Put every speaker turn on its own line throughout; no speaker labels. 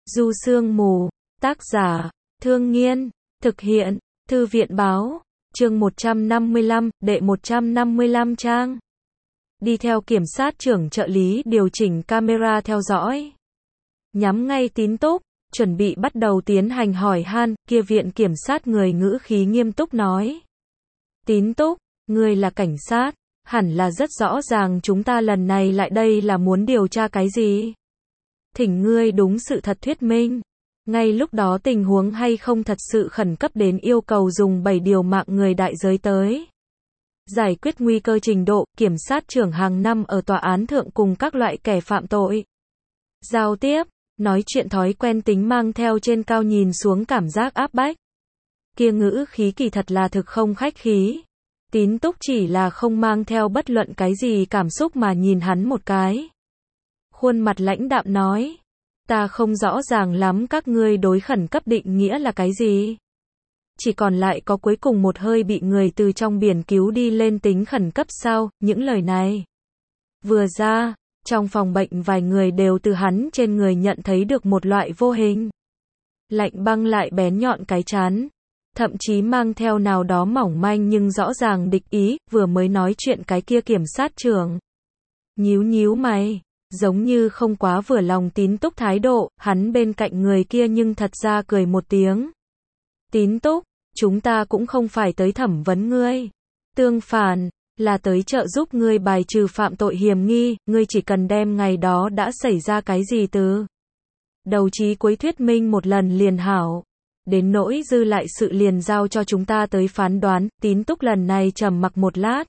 Du Sương Mù, tác giả, Thương Nghiên, thực hiện, Thư viện Báo, chương 155, đệ 155 trang. Đi theo kiểm sát trưởng trợ lý điều chỉnh camera theo dõi. Nhắm ngay Tín Túc, chuẩn bị bắt đầu tiến hành hỏi han, kia viện kiểm sát người ngữ khí nghiêm túc nói. Tín Túc, ngươi là cảnh sát, hẳn là rất rõ ràng chúng ta lần này lại đây là muốn điều tra cái gì. Thỉnh ngươi đúng sự thật thuyết minh. Ngay lúc đó tình huống hay không thật sự khẩn cấp đến yêu cầu dùng 7 điều mạng người đại giới tới. Giải quyết nguy cơ trình độ, kiểm sát trưởng hàng năm ở tòa án thượng cùng các loại kẻ phạm tội. Giao tiếp, nói chuyện thói quen tính mang theo trên cao nhìn xuống cảm giác áp bách. Kia ngữ khí kỳ thật là thực không khách khí. Tín Túc chỉ là không mang theo bất luận cái gì cảm xúc mà nhìn hắn một cái. Khuôn mặt lãnh đạm nói. Ta không rõ ràng lắm các ngươi đối khẩn cấp định nghĩa là cái gì. Chỉ còn lại có cuối cùng một hơi bị người từ trong biển cứu đi lên tính khẩn cấp sao, những lời này. Vừa ra, trong phòng bệnh vài người đều từ hắn trên người nhận thấy được một loại vô hình. Lạnh băng lại bén nhọn cái chán. Thậm chí mang theo nào đó mỏng manh nhưng rõ ràng địch ý, vừa mới nói chuyện cái kia kiểm sát trưởng. Nhíu nhíu mày. Giống như không quá vừa lòng Tín Túc thái độ, hắn bên cạnh người kia nhưng thật ra cười một tiếng. Tín Túc, chúng ta cũng không phải tới thẩm vấn ngươi. Tương phản, là tới trợ giúp ngươi bài trừ phạm tội hiểm nghi, ngươi chỉ cần đem ngày đó đã xảy ra cái gì từ đầu chí cuối thuyết minh một lần liền hảo. Đến nỗi dư lại sự liền giao cho chúng ta tới phán đoán. Tín Túc lần này trầm mặc một lát.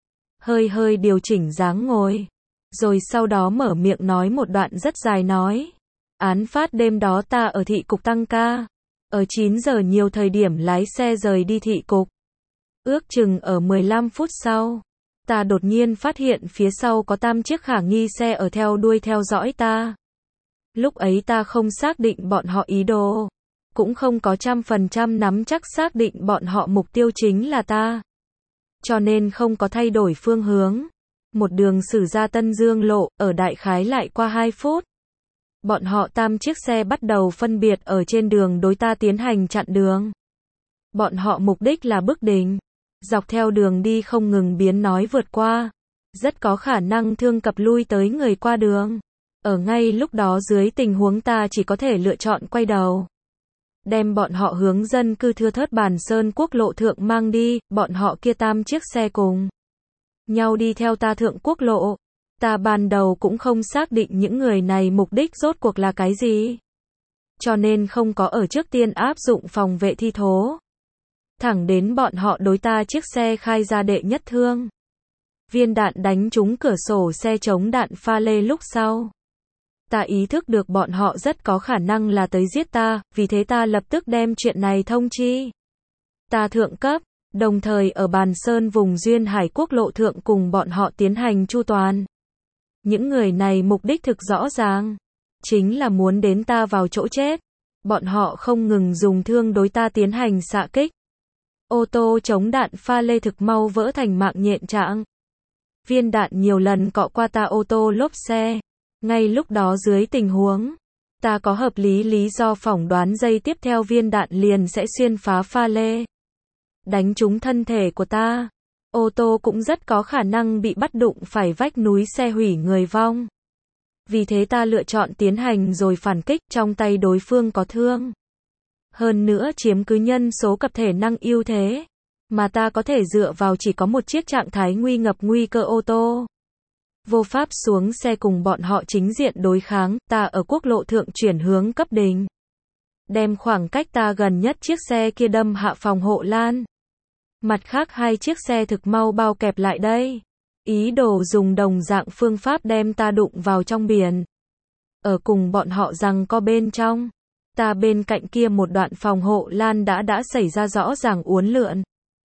Hơi điều chỉnh dáng ngồi. Rồi sau đó mở miệng nói một đoạn rất dài nói. Án phát đêm đó ta ở thị cục tăng ca. Ở 9 giờ nhiều thời điểm lái xe rời đi thị cục. Ước chừng ở 15 phút sau. Ta đột nhiên phát hiện phía sau có 8 chiếc khả nghi xe ở theo đuôi theo dõi ta. Lúc ấy ta không xác định bọn họ ý đồ. Cũng không có 100% nắm chắc xác định bọn họ mục tiêu chính là ta. Cho nên không có thay đổi phương hướng. Một đường xử ra Tân Dương lộ, ở đại khái lại qua 2 phút. Bọn họ 8 chiếc xe bắt đầu phân biệt ở trên đường đối ta tiến hành chặn đường. Bọn họ mục đích là bức đình. Dọc theo đường đi không ngừng biến nói vượt qua. Rất có khả năng thương cập lui tới người qua đường. Ở ngay lúc đó dưới tình huống ta chỉ có thể lựa chọn quay đầu. Đem bọn họ hướng dân cư thưa thớt Bàn Sơn quốc lộ thượng mang đi, bọn họ kia 8 chiếc xe cùng nhau đi theo ta thượng quốc lộ. Ta ban đầu cũng không xác định những người này mục đích rốt cuộc là cái gì. Cho nên không có ở trước tiên áp dụng phòng vệ thi thố. Thẳng đến bọn họ đối ta chiếc xe khai ra đệ nhất thương. Viên đạn đánh trúng cửa sổ xe chống đạn pha lê lúc sau. Ta ý thức được bọn họ rất có khả năng là tới giết ta, vì thế ta lập tức đem chuyện này thông chi. Ta thượng cấp. Đồng thời ở Bàn Sơn vùng duyên hải quốc lộ thượng cùng bọn họ tiến hành chu toàn. Những người này mục đích thực rõ ràng. Chính là muốn đến ta vào chỗ chết. Bọn họ không ngừng dùng thương đối ta tiến hành xạ kích. Ô tô chống đạn pha lê thực mau vỡ thành mạng nhện trạng. Viên đạn nhiều lần cọ qua ta ô tô lốp xe. Ngay lúc đó dưới tình huống, ta có hợp lý do phỏng đoán giây tiếp theo viên đạn liền sẽ xuyên phá pha lê. Đánh trúng thân thể của ta. Ô tô cũng rất có khả năng bị bắt đụng phải vách núi xe hủy người vong. Vì thế ta lựa chọn tiến hành rồi phản kích, trong tay đối phương có thương. Hơn nữa chiếm cứ nhân số cập thể năng ưu thế. Mà ta có thể dựa vào chỉ có một chiếc trạng thái nguy ngập nguy cơ ô tô. Vô pháp xuống xe cùng bọn họ chính diện đối kháng, ta ở quốc lộ thượng chuyển hướng cấp đình. Đem khoảng cách ta gần nhất chiếc xe kia đâm hạ phòng hộ lan. Mặt khác 2 chiếc xe thực mau bao kẹp lại đây. Ý đồ dùng đồng dạng phương pháp đem ta đụng vào trong biển. Ở cùng bọn họ giằng co bên trong. Ta bên cạnh kia một đoạn phòng hộ lan đã xảy ra rõ ràng uốn lượn.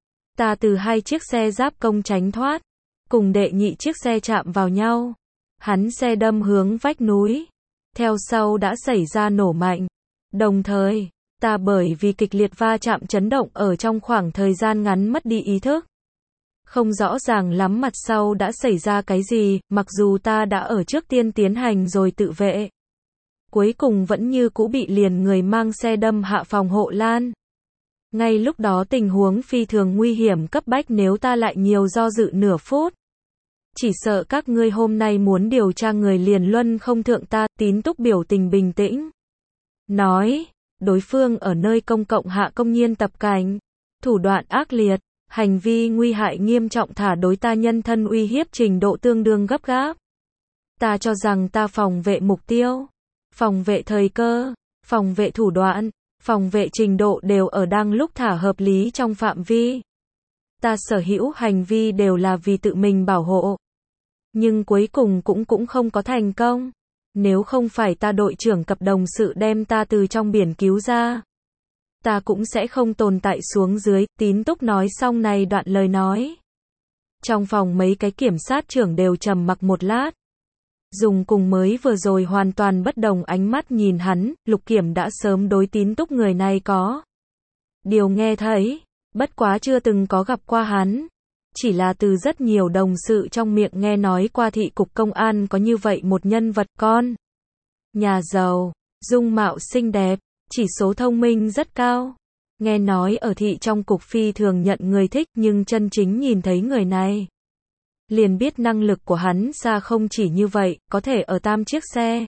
Ta từ 2 chiếc xe giáp công tránh thoát. Cùng đệ nhị chiếc xe chạm vào nhau. Hắn xe đâm hướng vách núi. Theo sau đã xảy ra nổ mạnh. Đồng thời, ta bởi vì kịch liệt va chạm chấn động ở trong khoảng thời gian ngắn mất đi ý thức. Không rõ ràng lắm mặt sau đã xảy ra cái gì, mặc dù ta đã ở trước tiên tiến hành rồi tự vệ. cuối cùng vẫn như cũ bị liền người mang xe đâm hạ phòng hộ lan. Ngay lúc đó tình huống phi thường nguy hiểm cấp bách, nếu ta lại nhiều do dự nửa phút, chỉ sợ các ngươi hôm nay muốn điều tra người liền luân không thượng ta. Tín Túc biểu tình bình tĩnh nói, đối phương ở nơi công cộng hạ công nhiên tập cảnh, thủ đoạn ác liệt, hành vi nguy hại nghiêm trọng, thả đối ta nhân thân uy hiếp trình độ tương đương gấp gáp. Ta cho rằng ta phòng vệ mục tiêu, phòng vệ thời cơ, phòng vệ thủ đoạn, phòng vệ trình độ đều ở đang lúc thả hợp lý trong phạm vi. Ta sở hữu hành vi đều là vì tự mình bảo hộ. Nhưng cuối cùng cũng không có thành công. Nếu không phải ta đội trưởng cập đồng sự đem ta từ trong biển cứu ra, ta cũng sẽ không tồn tại xuống dưới. Tín Túc nói xong này đoạn lời nói. Trong phòng mấy cái kiểm sát trưởng đều trầm mặc một lát. Dùng cùng mới vừa rồi hoàn toàn bất đồng ánh mắt nhìn hắn. Lục Kiểm đã sớm đối Tín Túc người này có điều nghe thấy, bất quá chưa từng có gặp qua hắn. Chỉ là từ rất nhiều đồng sự trong miệng nghe nói qua thị cục công an có như vậy một nhân vật, con nhà giàu, dung mạo xinh đẹp, chỉ số thông minh rất cao. Nghe nói ở thị trong cục phi thường nhận người thích, nhưng chân chính nhìn thấy người này, liền biết năng lực của hắn xa không chỉ như vậy, có thể ở 8 chiếc xe,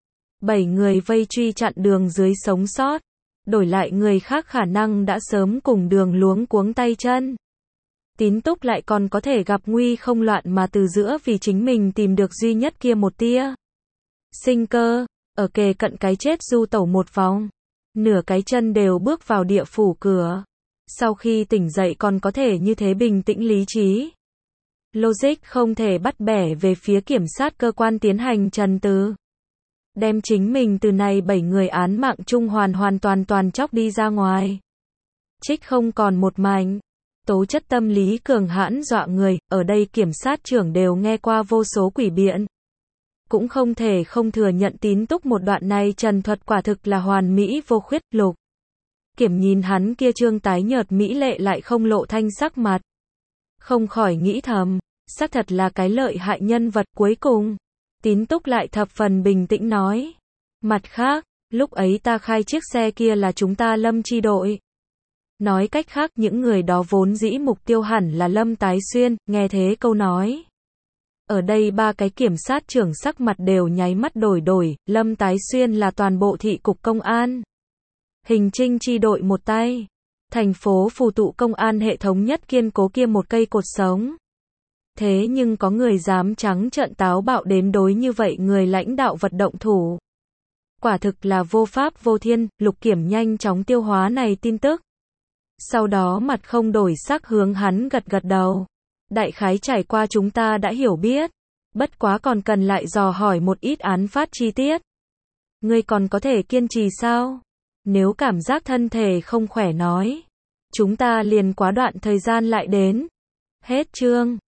7 người vây truy chặn đường dưới sống sót. Đổi lại người khác khả năng đã sớm cùng đường luống cuống tay chân. Tín Túc lại còn có thể gặp nguy không loạn mà từ giữa vì chính mình tìm được duy nhất kia một tia sinh cơ, ở kề cận cái chết du tẩu một vòng, nửa cái chân đều bước vào địa phủ cửa. Sau khi tỉnh dậy còn có thể như thế bình tĩnh lý trí. Logic không thể bắt bẻ về phía kiểm sát cơ quan tiến hành trần từ. Đem chính mình từ này 7 người án mạng chung hoàn toàn chóc đi ra ngoài. Trích không còn một mảnh. Tố chất tâm lý cường hãn dọa người, ở đây kiểm sát trưởng đều nghe qua vô số quỷ biện. Cũng không thể không thừa nhận Tín Túc một đoạn này trần thuật quả thực là hoàn mỹ vô khuyết. Lục Kiểm nhìn hắn kia trương tái nhợt mỹ lệ lại không lộ thanh sắc mặt, không khỏi nghĩ thầm, xác thật là cái lợi hại nhân vật. Cuối cùng Tín Túc lại thập phần bình tĩnh nói, mặt khác, lúc ấy ta khai chiếc xe kia là chúng ta Lâm chi đội. Nói cách khác những người đó vốn dĩ mục tiêu hẳn là Lâm Tái Xuyên. Nghe thế câu nói, ở đây 3 cái kiểm sát trưởng sắc mặt đều nháy mắt đổi. Lâm Tái Xuyên là toàn bộ thị cục công an, hình trinh chi đội một tay, thành phố phù tụ công an hệ thống nhất kiên cố kia một cây cột sống. Thế nhưng có người dám trắng trợn táo bạo đến đối như vậy người lãnh đạo vật động thủ. Quả thực là vô pháp vô thiên. Lục Kiểm nhanh chóng tiêu hóa này tin tức. Sau đó mặt không đổi sắc hướng hắn gật đầu. Đại khái trải qua chúng ta đã hiểu biết. Bất quá còn cần lại dò hỏi một ít án phát chi tiết. Ngươi còn có thể kiên trì sao? Nếu cảm giác thân thể không khỏe nói, chúng ta liền quá đoạn thời gian lại đến. Hết chương.